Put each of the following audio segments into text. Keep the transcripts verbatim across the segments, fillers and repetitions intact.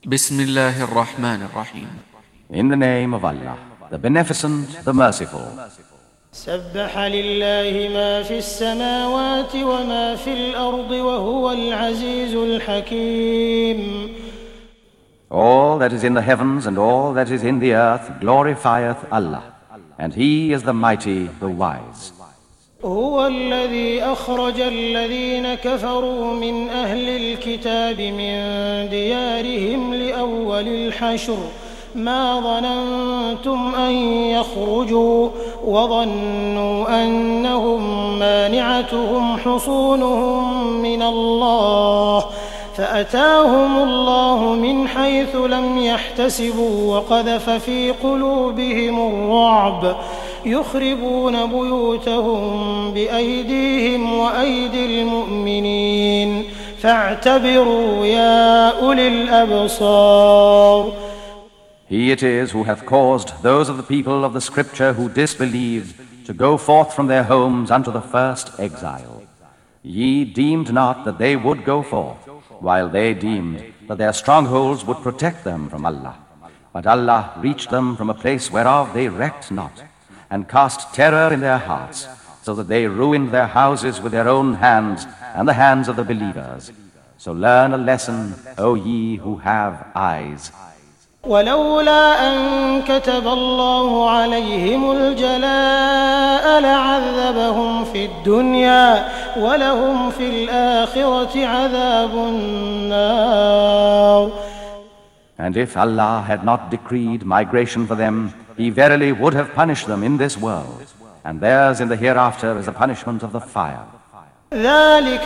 بسم الله الرحمن الرحيم. In the name of Allah, the Beneficent, the Merciful. سبح لله ما في السماوات وما في الأرض وهو العزيز الحكيم. All that is in the heavens and all that is in the earth glorifieth Allah, and He is the mighty, the wise. هو الذي أخرج الذين كفروا من أهل الكتاب من ديارهم لأول الحشر ما ظننتم أن يخرجوا وظنوا أنهم مانعتهم حصونهم من الله فأتاهم الله من حيث لم يحتسبوا وقذف في قلوبهم الرعب يخربون بيوتهم بأيديهم وأيدي المؤمنين فاعتبروا يا أولي الأبصار. He it is who hath caused those of the people of the Scripture who disbelieved to go forth from their homes unto the first exile. Ye deemed not that they would go forth, while they deemed that their strongholds would protect them from Allah. But Allah reached them from a place whereof they recked not, and cast terror in their hearts, so that they ruined their houses with their own hands and the hands of the believers. So learn a lesson, O ye who have eyes. ولولا أن كتب الله عليهم الجلاء لعذبهم في الدنيا ولهم في الآخرة عذاب النار. And if Allah had not decreed migration for them, He verily would have punished them in this world, and theirs in the hereafter is a punishment of the fire. ذلك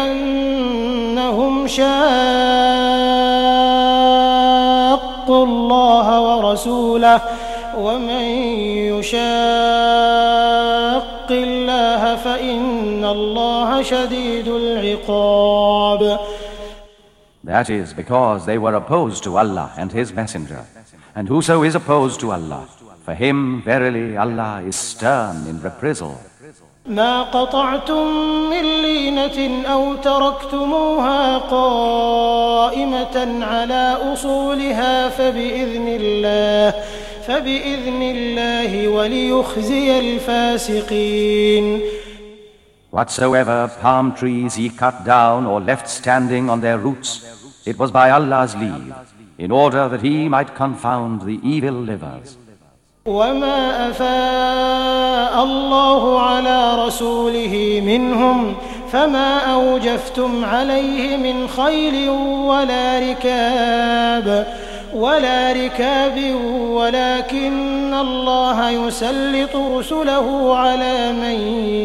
بأنهم شاقوا الله ورسوله ومن يشاق الله فإن الله شديد العقاب. That is because they were opposed to Allah and His Messenger. And whoso is opposed to Allah, for him verily Allah is stern in reprisal. ما قطعتم من لينة أو تركتموها قائمة على أصولها فبإذن الله فبإذن الله وليخزي الفاسقين. Whatsoever palm trees ye cut down or left standing on their roots, it was by Allah's leave, in order that He might confound the evil livers. وما أفاء الله على رسوله منهم فما أوجفتم عليه من خيل ولا ركاب ولا ركاب ولكن الله يسلط رسله على من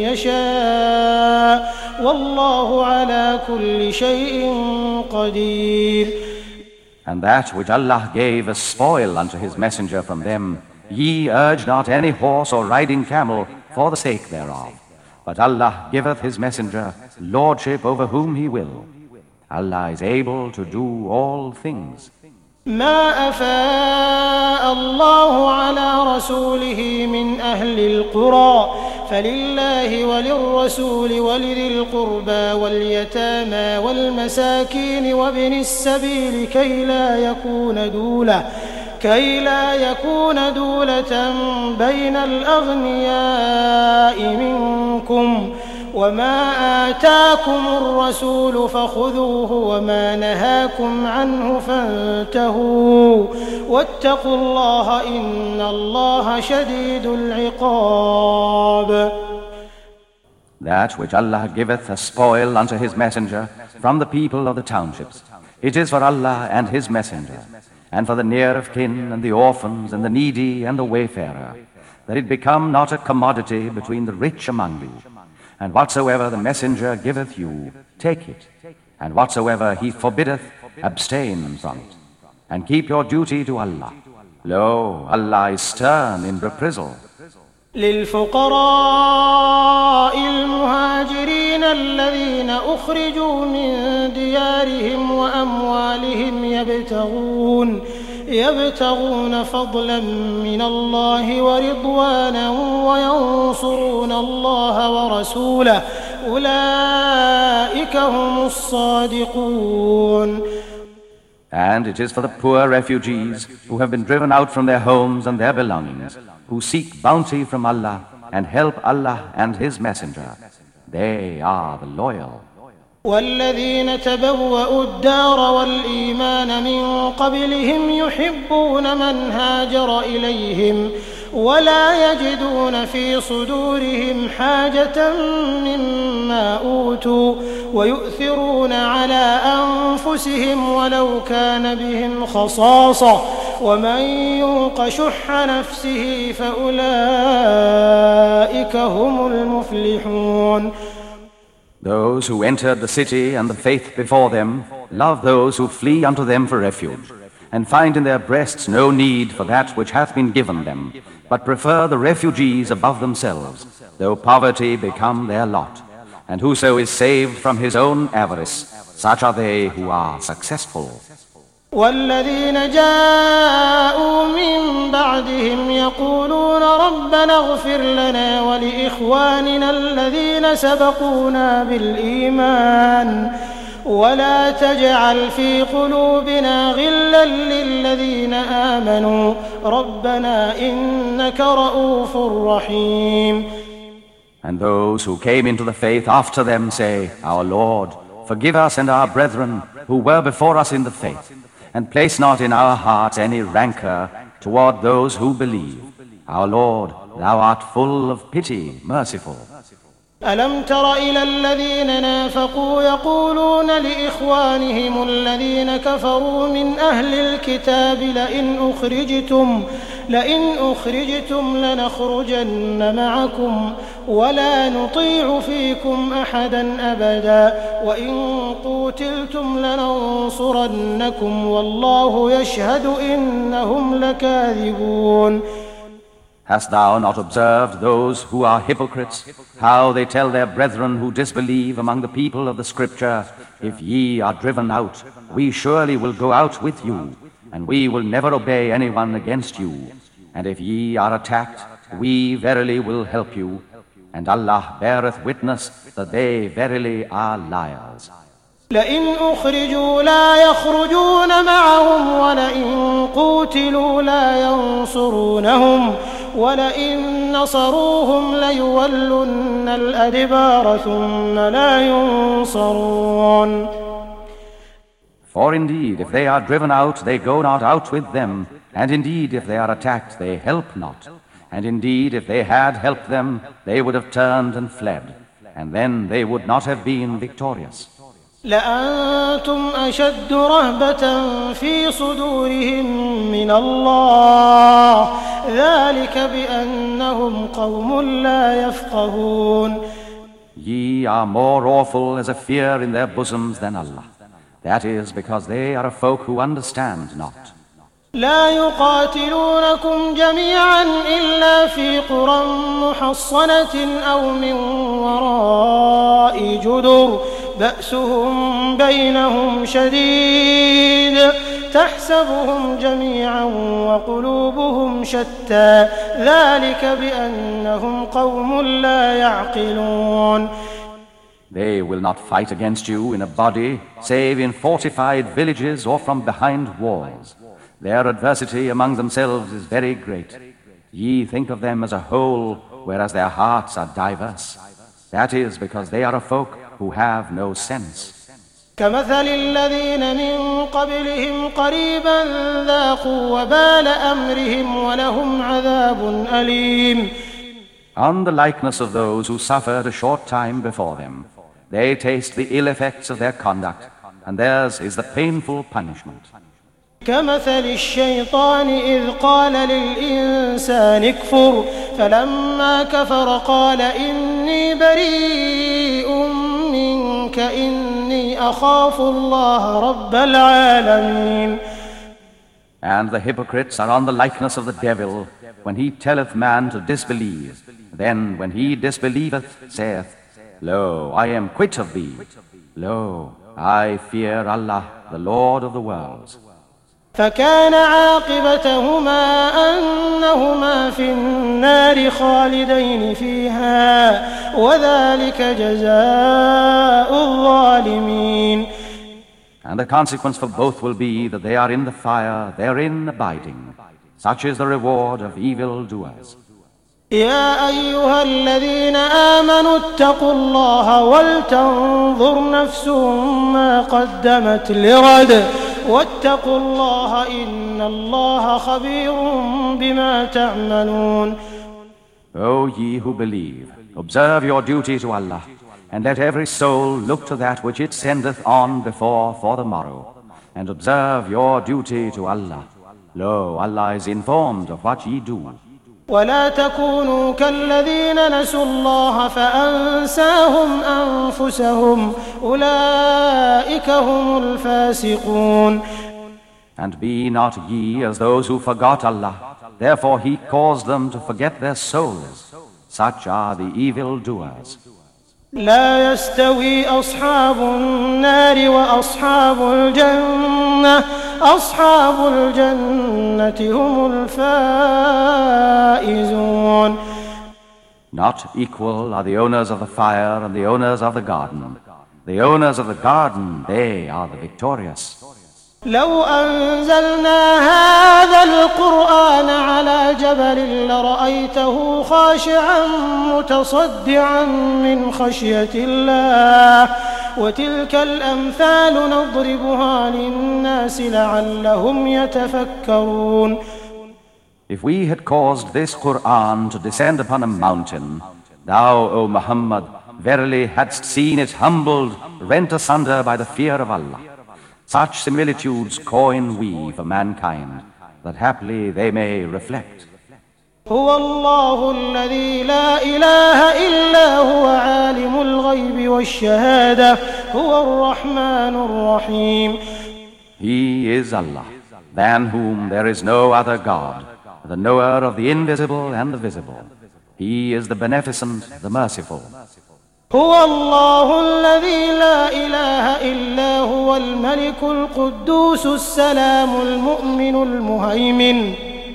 يشاء والله على كل شيء قدير. And that which Allah gave as spoil unto His Messenger from them, ye urge not any horse or riding camel for the sake thereof. But Allah giveth His Messenger lordship over whom He will. Allah is able to do all things. ما أفاء الله على رسوله من أهل القرى فلله وللرسول ولذي القربى واليتامى والمساكين وابن السبيل كي لا يكون دولة كي لا يكون دولة بين الأغنياء منكم وما آتاكم الرسول فخذوه وما نهاكم عنه فانتهوا واتقوا الله إن الله شديد العقاب. That which Allah giveth as spoil unto His Messenger from the people of the townships, it is for Allah and His Messenger, and for the near of kin and the orphans and the needy and the wayfarer, that it become not a commodity between the rich among you. And whatsoever the Messenger giveth you, take it, and whatsoever He forbiddeth, abstain from it, and keep your duty to Allah. Lo, Allah is stern in reprisal. للفقراء المهاجرين الذين أخرجوا من ديارهم وأموالهم يبتغون يبتغون فضلا من الله ورضوانا وينصرون الله ورسوله أولئك هم الصادقون. And it is for the poor refugees who have been driven out from their homes and their belongings, who seek bounty from Allah and help Allah and His Messenger. They are the loyal. والذين تبوأوا الدار والإيمان من قبلهم يحبون من هاجر إليهم ولا يجدون في صدورهم حاجة مما أوتوا ويؤثرون على أنفسهم ولو كان بهم خصاصة ومن يوق شح نفسه فأولئك هم المفلحون. Those who entered the city and the faith before them love those who flee unto them for refuge, and find in their breasts no need for that which hath been given them, but prefer the refugees above themselves, though poverty become their lot. And whoso is saved from his own avarice, such are they who are successful. والذين جاءوا من بعدهم يقولون ربنا اغفر لنا ولإخواننا الذين سبقونا بالإيمان ولا تجعل في قلوبنا غلا للذين آمنوا ربنا إنك رؤوف رحيم. And those who came into the faith after them say, Our Lord, forgive us and our brethren who were before us in the faith, and place not in our hearts any rancor toward those who believe. Our Lord, Thou art full of pity, merciful. ألم تر إلى الذين نافقوا يقولون لإخوانهم الذين كفروا من أهل الكتاب لئن أخرجتم لئن أخرجتم لنخرجن معكم ولا نطيع فيكم أحدا أبدا وإن قوتلتم لننصرنكم والله يشهد إنهم لكاذبون. Hast thou not observed those who are hypocrites, how they tell their brethren who disbelieve among the people of the Scripture, If ye are driven out, we surely will go out with you, and we will never obey anyone against you. And if ye are attacked, we verily will help you, and Allah beareth witness that they verily are liars. لئن أخرجوا لا يخرجون معهم ولئن قوتلوا لا ينصرونهم ولئن نصروهم ليولن الأدبار ثم لا ينصرون. For indeed, if they are driven out, they go not out with them, and indeed, if they are attacked, they help not. And indeed, if they had helped them, they would have turned and fled, and then they would not have been victorious. لأنتم أشد رهبة في صدورهم من الله ذلك بأنهم قوم لا يفقهون. Ye are more awful as a fear in their bosoms than Allah. That is because they are a folk who understand not. لا يقاتلونكم جميعا إلا في قرى محصنة أو من وراء جدر بأسهم بينهم شديد تحسبهم جميعا وقلوبهم شتى ذلك بأنهم قوم لا يعقلون. They will not fight against you in a body, save in fortified villages or from behind walls. Their adversity among themselves is very great. Ye think of them as a whole, whereas their hearts are diverse. That is because they are a folk who have no sense. كمثل الذين من قبلهم قريبا ذاقوا وبال أمرهم ولهم عذاب أليم. On the likeness of those who suffered a short time before them, they taste the ill effects of their conduct, and theirs is the painful punishment. كمثل الشيطان إذ قال للإنسان اكفر فلما كفر قال إني بريء منك إني أخاف الله رب العالمين. And the hypocrites are on the likeness of the devil when he telleth man to disbelieve. Then when he disbelieveth, saith, Lo, I am quit of thee. Lo, I fear Allah, the Lord of the worlds. فكان عاقبتهما أنهما في النار خالدين فيها وذلك جزاء الظالمين. and the consequence for both will be that they are in the fire, therein abiding. Such is the reward of evildoers. يا أيها الذين آمنوا اتقوا الله ولتنظر نفس ما قدمت لغد واتقوا الله إن الله خبير بما تعملون. O ye who believe, observe your duty to Allah, and let every soul look to that which it sendeth on before for the morrow, and observe your duty to Allah. Lo, Allah is informed of what ye do. ولا تكونوا كالذين نسوا الله فأنساهم أنفسهم أولئك هم الفاسقون. And be not ye as those who forgot Allah, therefore He caused them to forget their souls. Such are the evildoers. لا يستوي أصحاب النار وأصحاب الجنة أصحاب الجنة هم الفائزون. Not equal are the owners of the fire and the owners of the garden. The owners of the garden, they are the victorious. لو أنزلنا هذا القرآن على جبل لرأيته خاشعا متصدعا من خشية الله وتلك الأمثال نضربها للناس لعلهم يتفكرون. If we had caused this Qur'an to descend upon a mountain, thou, O Muhammad, verily hadst seen it humbled, rent asunder by the fear of Allah. Such similitudes coin we for mankind, that haply they may reflect. هو الله الذي لا إله إلا هو عالم الغيب والشهادة هو الرحمن الرحيم. He is Allah, than whom there is no other God, the knower of the invisible and the visible. He is the beneficent, the merciful. هو الله الذي لا إله إلا هو الملك القدوس السلام المؤمن المهيمن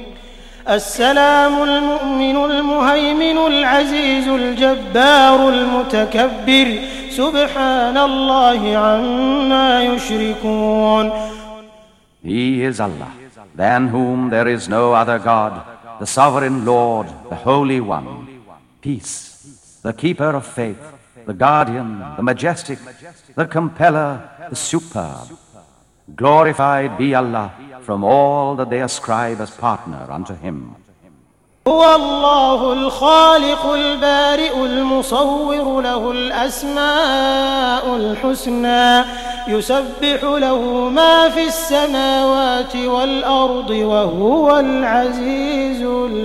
السلام المؤمن المهيمن العزيز الجبار المتكبر سبحان الله عما يشركون. He is Allah, than whom there is no other God, the sovereign Lord, the Holy One. Peace, the keeper of faith, the guardian, the majestic, the compeller, the superb. Glorified be Allah from all that they ascribe as partner unto Him. هو الله الخالق البارئ المصور له الأسماء الحسنى يسبح له ما في السماوات والأرض وهو العزيز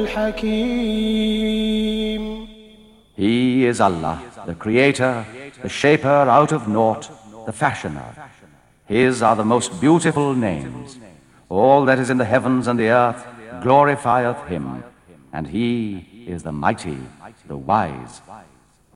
الحكيم. He is Allah, the Creator, the Shaper out of naught, the Fashioner. His are the most beautiful names. All that is in the heavens and the earth glorifieth Him, and He is the mighty, the wise.